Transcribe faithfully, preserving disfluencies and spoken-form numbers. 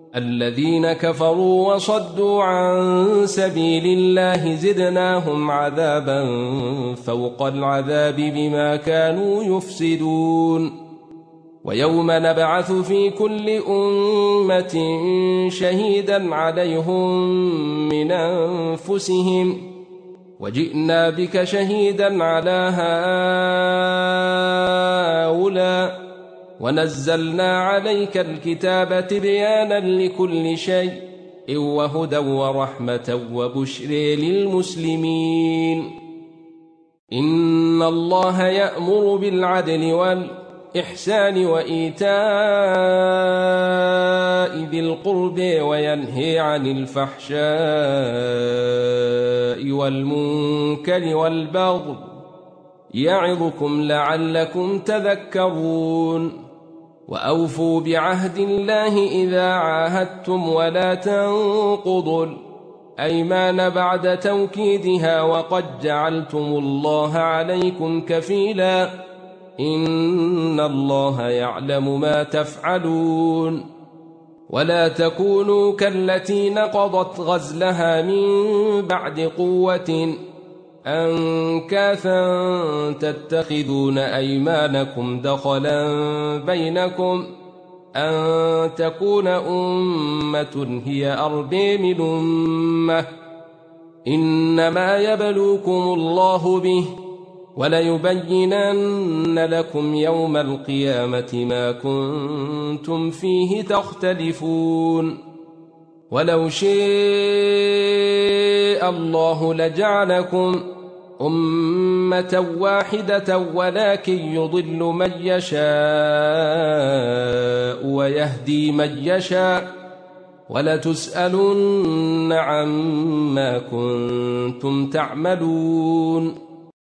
الذين كفروا وصدوا عن سبيل الله زدناهم عذابا فوق العذاب بما كانوا يفسدون ويوم نبعث في كل أمة شهيدا عليهم من أنفسهم وجئنا بك شهيدا على هؤلاء ونزلنا عليك الكتاب تبيانا لكل شيء وهدى ورحمة وبشر للمسلمين. إن الله يأمر بالعدل والإحسان وإيتاء ذي القرب وينهي عن الفحشاء والمنكر والبغي يعظكم لعلكم تذكرون. وأوفوا بعهد الله إذا عاهدتم ولا تنقضوا الأيمان بعد توكيدها وقد جعلتم الله عليكم كفيلا إن الله يعلم ما تفعلون. ولا تكونوا كالتي نقضت غزلها من بعد قوة أنكاثا تتخذون أيمانكم دخلا بينكم أن تكون أمة هي أربى من أمة إنما يبلوكم الله به وليبينن لكم يوم القيامة ما كنتم فيه تختلفون. ولو شاء الله لجعلكم أمة واحدة ولكن يضل من يشاء ويهدي من يشاء ولتسألن عما كنتم تعملون.